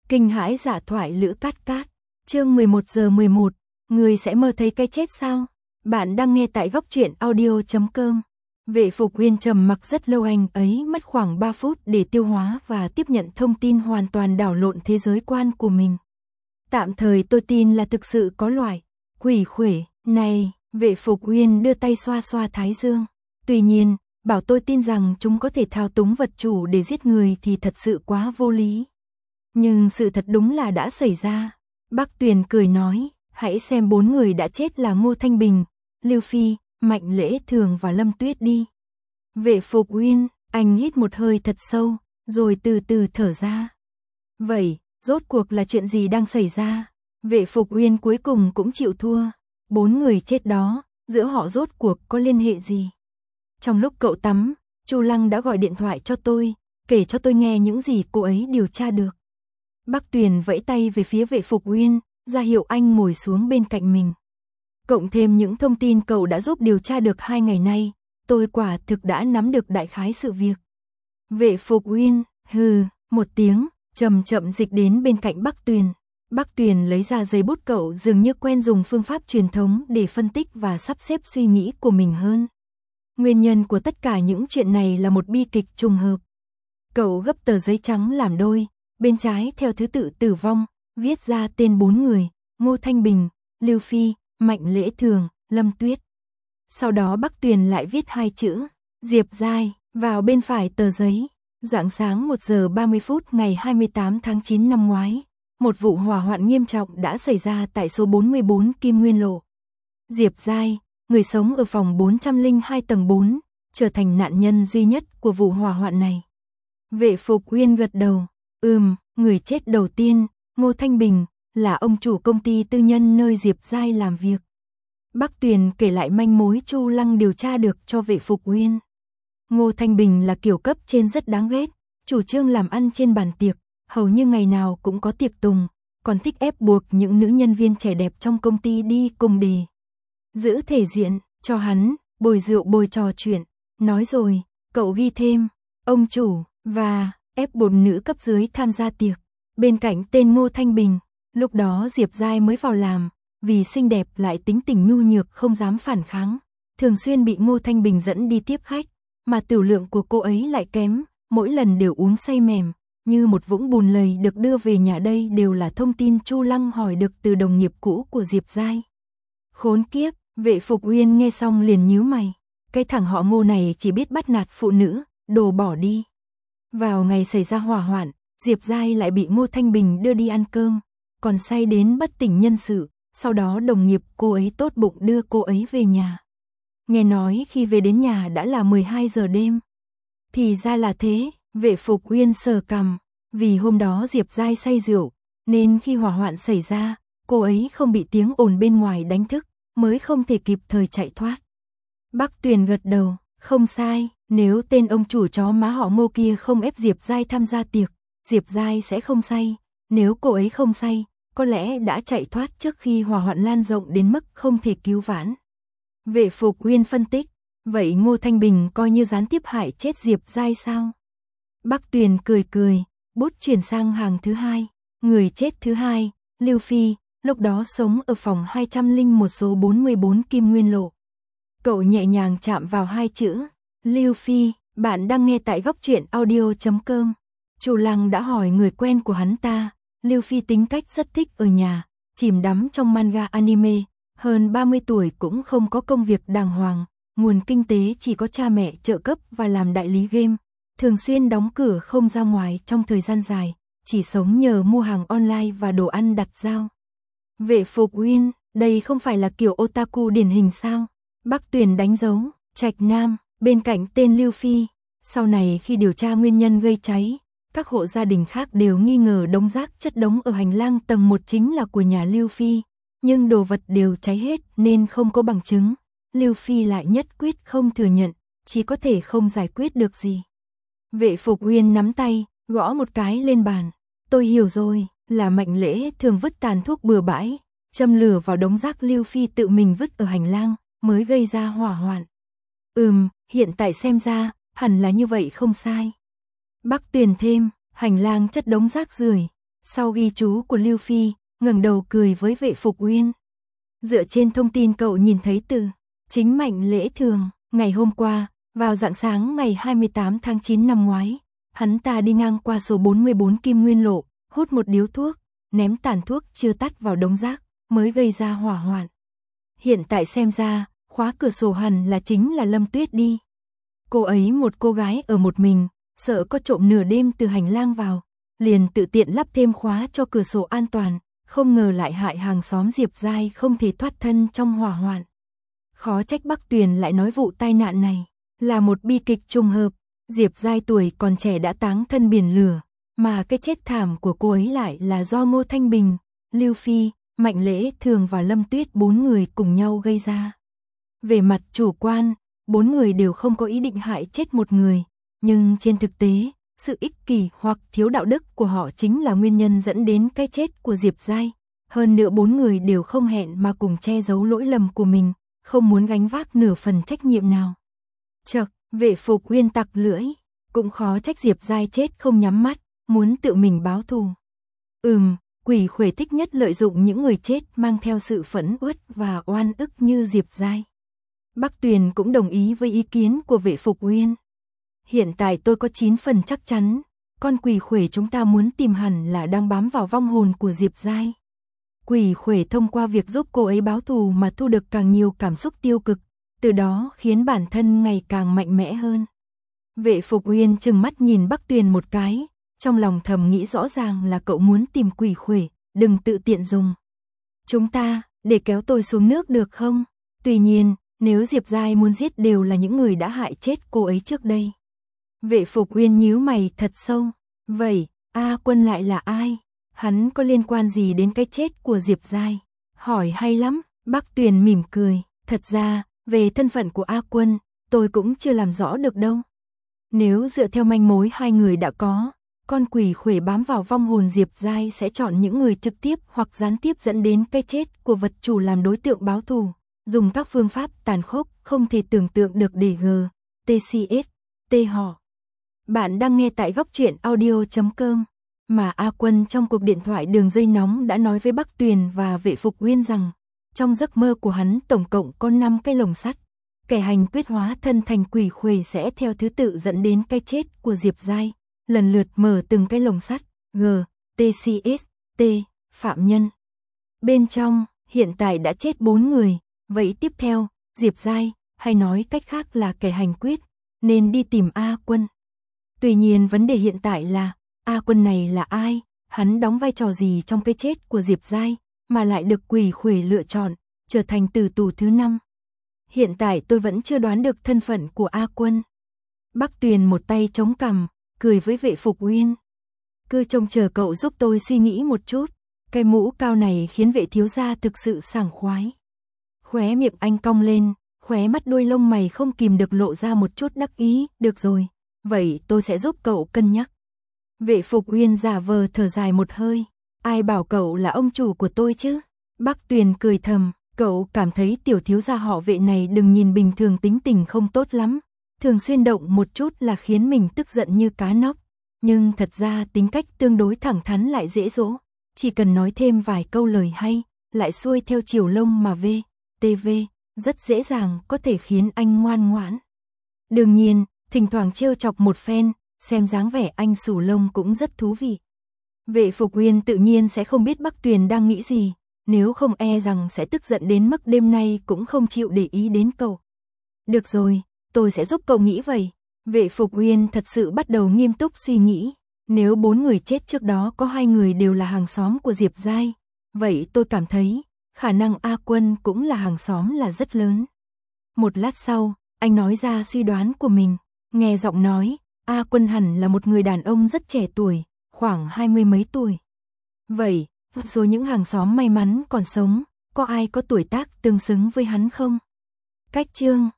Kinh hãi giả thoại Lữ Cát Cát. Chương 11:11, người sẽ mơ thấy cái chết sao? Bạn đang nghe tại góc truyện audio.com. Vệ Phục Uyên trầm mặc rất lâu, anh ấy mất khoảng 3 phút để tiêu hóa và tiếp nhận thông tin hoàn toàn đảo lộn thế giới quan của mình. Tạm thời tôi tin là thực sự có loại quỷ khuể này. Vệ Phục Uyên đưa tay xoa xoa thái dương. Tuy nhiên, bảo tôi tin rằng chúng có thể thao túng vật chủ để giết người thì thật sự quá vô lý. Nhưng sự thật đúng là đã xảy ra. Bác Tuyền cười nói, hãy xem 4 người đã chết là Ngô Thanh Bình, Lưu Phi, Mạnh Lễ Thường và Lâm Tuyết đi. Vệ Phục Uyên, anh hít một hơi thật sâu, rồi từ từ thở ra. Vậy, rốt cuộc là chuyện gì đang xảy ra? Vệ Phục Uyên cuối cùng cũng chịu thua. 4 người chết đó, giữa họ rốt cuộc có liên hệ gì? Trong lúc cậu tắm, Chu Lăng đã gọi điện thoại cho tôi, kể cho tôi nghe những gì cô ấy điều tra được. Bác Tuyền vẫy tay về phía Vệ Phục Uyên, ra hiệu anh ngồi xuống bên cạnh mình. Cộng thêm những thông tin cậu đã giúp điều tra được 2 ngày nay, tôi quả thực đã nắm được đại khái sự việc. Vệ Phục Uyên, hừ, một tiếng, chậm chậm dịch đến bên cạnh Bác Tuyền. Bác Tuyền lấy ra giấy bút, cậu dường như quen dùng phương pháp truyền thống để phân tích và sắp xếp suy nghĩ của mình hơn. Nguyên nhân của tất cả những chuyện này là một bi kịch trùng hợp. Cậu gấp tờ giấy trắng làm đôi, bên trái theo thứ tự tử vong, viết ra tên 4 người, Ngô Thanh Bình, Lưu Phi, Mạnh Lễ Thường, Lâm Tuyết. Sau đó Bác Tuyền lại viết 2 chữ, Diệp Giai, vào bên phải tờ giấy. Rạng sáng 1 giờ 30 phút ngày 28 tháng 9 năm ngoái, một vụ hỏa hoạn nghiêm trọng đã xảy ra tại số 44 Kim Nguyên Lộ. Diệp Giai, người sống ở phòng 402 tầng 4, trở thành nạn nhân duy nhất của vụ hỏa hoạn này. Vệ Phục Uyên gật đầu, người chết đầu tiên, Ngô Thanh Bình, là ông chủ công ty tư nhân nơi Diệp Giai làm việc. Bác Tuyền kể lại manh mối Chu Lăng điều tra được cho Vệ Phục Uyên. Ngô Thanh Bình là kiểu cấp trên rất đáng ghét, chủ trương làm ăn trên bàn tiệc, hầu như ngày nào cũng có tiệc tùng, còn thích ép buộc những nữ nhân viên trẻ đẹp trong công ty đi cùng để giữ thể diện, cho hắn bồi rượu bồi trò chuyện. Nói rồi, cậu ghi thêm, ông chủ, và ép 4 nữ cấp dưới tham gia tiệc. Bên cạnh tên Ngô Thanh Bình, lúc đó Diệp Giai mới vào làm, vì xinh đẹp lại tính tình nhu nhược không dám phản kháng, thường xuyên bị Ngô Thanh Bình dẫn đi tiếp khách, mà tiểu lượng của cô ấy lại kém, mỗi lần đều uống say mềm, như một vũng bùn lầy được đưa về nhà. Đây đều là thông tin Chu Lăng hỏi được từ đồng nghiệp cũ của Diệp Giai. Khốn kiếp, Vệ Phục Uyên nghe xong liền nhíu mày, cái thằng họ Ngô này chỉ biết bắt nạt phụ nữ, đồ bỏ đi. Vào ngày xảy ra hỏa hoạn, Diệp Giai lại bị Ngô Thanh Bình đưa đi ăn cơm, còn say đến bất tỉnh nhân sự, sau đó đồng nghiệp cô ấy tốt bụng đưa cô ấy về nhà. Nghe nói khi về đến nhà đã là 12 giờ đêm. Thì ra là thế, Vệ Phục Uyên sờ cằm, vì hôm đó Diệp Giai say rượu, nên khi hỏa hoạn xảy ra, cô ấy không bị tiếng ồn bên ngoài đánh thức, mới không thể kịp thời chạy thoát. Bác Tuyền gật đầu, không sai, nếu tên ông chủ chó má họ Ngô kia không ép Diệp Giai tham gia tiệc, Diệp Giai sẽ không say, nếu cô ấy không say, có lẽ đã chạy thoát trước khi hỏa hoạn lan rộng đến mức không thể cứu vãn. Vệ Phục Uyên phân tích, vậy Ngô Thanh Bình coi như gián tiếp hại chết Diệp Giai sao? Bác Tuyền cười cười, bút chuyển sang hàng thứ 2, người chết thứ 2, Lưu Phi, lúc đó sống ở phòng 201 số 44 Kim Nguyên Lộ. Cậu nhẹ nhàng chạm vào 2 chữ, Lưu Phi. Bạn đang nghe tại góc truyện audio.com. Chu Lăng đã hỏi người quen của hắn ta, Lưu Phi tính cách rất thích ở nhà, chìm đắm trong manga anime, hơn 30 tuổi cũng không có công việc đàng hoàng, nguồn kinh tế chỉ có cha mẹ trợ cấp và làm đại lý game, thường xuyên đóng cửa không ra ngoài trong thời gian dài, chỉ sống nhờ mua hàng online và đồ ăn đặt giao. Vệ Phục Uyên, đây không phải là kiểu otaku điển hình sao? Bác Tuyền đánh dấu, Trạch Nam, bên cạnh tên Lưu Phi. Sau này khi điều tra nguyên nhân gây cháy, các hộ gia đình khác đều nghi ngờ đống rác chất đống ở hành lang tầng 1 chính là của nhà Lưu Phi, nhưng đồ vật đều cháy hết nên không có bằng chứng. Lưu Phi lại nhất quyết không thừa nhận, chỉ có thể không giải quyết được gì. Vệ Phục Uyên nắm tay, gõ một cái lên bàn. Tôi hiểu rồi, là Mạnh Lễ Thường vứt tàn thuốc bừa bãi, châm lửa vào đống rác Lưu Phi tự mình vứt ở hành lang, mới gây ra hỏa hoạn. Hiện tại xem ra, hẳn là như vậy không sai. Bác Tuyền thêm, hành lang chất đống rác rưởi, Sau ghi chú của Lưu Phi, ngẩng đầu cười với Vệ Phục Uyên. Dựa trên thông tin cậu nhìn thấy từ Chính Mạnh Lễ Thường, ngày hôm qua, vào rạng sáng ngày 28 tháng 9 năm ngoái, hắn ta đi ngang qua số 44 Kim Nguyên Lộ, hút một điếu thuốc, ném tàn thuốc chưa tắt vào đống rác, mới gây ra hỏa hoạn. Hiện tại xem ra, khóa cửa sổ hẳn là chính là Lâm Tuyết đi. Cô ấy một cô gái ở một mình, sợ có trộm nửa đêm từ hành lang vào, liền tự tiện lắp thêm khóa cho cửa sổ an toàn, không ngờ lại hại hàng xóm Diệp Giai không thể thoát thân trong hỏa hoạn. Khó trách Bắc Tuyền lại nói vụ tai nạn này là một bi kịch trùng hợp, Diệp Giai tuổi còn trẻ đã táng thân biển lửa, mà cái chết thảm của cô ấy lại là do Ngô Thanh Bình, Lưu Phi, Mạnh Lễ Thường và Lâm Tuyết 4 người cùng nhau gây ra. Về mặt chủ quan, 4 người đều không có ý định hại chết một người, nhưng trên thực tế, sự ích kỷ hoặc thiếu đạo đức của họ chính là nguyên nhân dẫn đến cái chết của Diệp Giai. Hơn nữa 4 người đều không hẹn mà cùng che giấu lỗi lầm của mình, không muốn gánh vác nửa phần trách nhiệm nào. Chậc, Vệ Phục Uyên tặc lưỡi, cũng khó trách Diệp Giai chết không nhắm mắt, muốn tự mình báo thù. Quỷ khuể thích nhất lợi dụng những người chết mang theo sự phẫn uất và oan ức như Diệp Giai. Bắc Tuyền cũng đồng ý với ý kiến của Vệ Phục Uyên. Hiện tại tôi có 9 phần chắc chắn, con quỷ khuể chúng ta muốn tìm hẳn là đang bám vào vong hồn của Diệp Giai. Quỷ khuể thông qua việc giúp cô ấy báo thù mà thu được càng nhiều cảm xúc tiêu cực, từ đó khiến bản thân ngày càng mạnh mẽ hơn. Vệ Phục Uyên trừng mắt nhìn Bắc Tuyền một cái, trong lòng thầm nghĩ rõ ràng là cậu muốn tìm quỷ khuể, đừng tự tiện dùng. Chúng ta, để kéo tôi xuống nước được không? Tuy nhiên, nếu Diệp Giai muốn giết đều là những người đã hại chết cô ấy trước đây. Vệ Phục Uyên nhíu mày thật sâu. Vậy, A Quân lại là ai? Hắn có liên quan gì đến cái chết của Diệp Giai? Hỏi hay lắm, Bắc Tuyền mỉm cười. Thật ra, về thân phận của A Quân, tôi cũng chưa làm rõ được đâu. Nếu dựa theo manh mối hai người đã có, con quỷ khuể bám vào vong hồn Diệp Giai sẽ chọn những người trực tiếp hoặc gián tiếp dẫn đến cái chết của vật chủ làm đối tượng báo thù, dùng các phương pháp tàn khốc không thể tưởng tượng được để TCS, họ. Bạn đang nghe tại góc truyện audio.com, mà A Quân trong cuộc điện thoại đường dây nóng đã nói với Bắc Tuyền và Vệ Phục Uyên rằng, trong giấc mơ của hắn tổng cộng có 5 cái lồng sắt. Kẻ hành quyết hóa thân thành quỷ khuể sẽ theo thứ tự dẫn đến cái chết của Diệp Giai, lần lượt mở từng cái lồng sắt, TCS, phạm nhân. Bên trong, hiện tại đã chết 4 người, vậy tiếp theo, Diệp Giai, hay nói cách khác là kẻ hành quyết, nên đi tìm A Quân. Tuy nhiên vấn đề hiện tại là, A Quân này là ai, hắn đóng vai trò gì trong cái chết của Diệp Giai, mà lại được quỷ khuể lựa chọn, trở thành tử tù thứ 5. Hiện tại tôi vẫn chưa đoán được thân phận của A Quân. Bắc Tuyền một tay chống cằm, cười với Vệ Phục Uyên. Cứ trông chờ cậu giúp tôi suy nghĩ một chút, cái mũ cao này khiến Vệ thiếu gia thực sự sảng khoái. Khóe miệng anh cong lên, khóe mắt đuôi lông mày không kìm được lộ ra một chút đắc ý, được rồi, vậy tôi sẽ giúp cậu cân nhắc. Vệ Phục Uyên giả vờ thở dài một hơi, ai bảo cậu là ông chủ của tôi chứ? Bắc Tuyền cười thầm, cậu cảm thấy tiểu thiếu gia họ Vệ này đừng nhìn bình thường tính tình không tốt lắm, thường xuyên động một chút là khiến mình tức giận như cá nóc, nhưng thật ra tính cách tương đối thẳng thắn lại dễ dỗ, chỉ cần nói thêm vài câu lời hay, lại xuôi theo chiều lông mà TV, rất dễ dàng có thể khiến anh ngoan ngoãn. Đương nhiên, thỉnh thoảng trêu chọc một phen, xem dáng vẻ anh xù lông cũng rất thú vị. Vệ Phục Uyên tự nhiên sẽ không biết Bắc Tuyền đang nghĩ gì, nếu không e rằng sẽ tức giận đến mức đêm nay cũng không chịu để ý đến cậu. Được rồi, tôi sẽ giúp cậu nghĩ vậy. Vệ Phục Uyên thật sự bắt đầu nghiêm túc suy nghĩ, nếu 4 người chết trước đó có 2 người đều là hàng xóm của Diệp Giai, vậy tôi cảm thấy, khả năng A Quân cũng là hàng xóm là rất lớn. Một lát sau, anh nói ra suy đoán của mình, nghe giọng nói, A Quân hẳn là một người đàn ông rất trẻ tuổi, khoảng 20 mấy tuổi. Vậy, rồi những hàng xóm may mắn còn sống, có ai có tuổi tác tương xứng với hắn không? Cách chương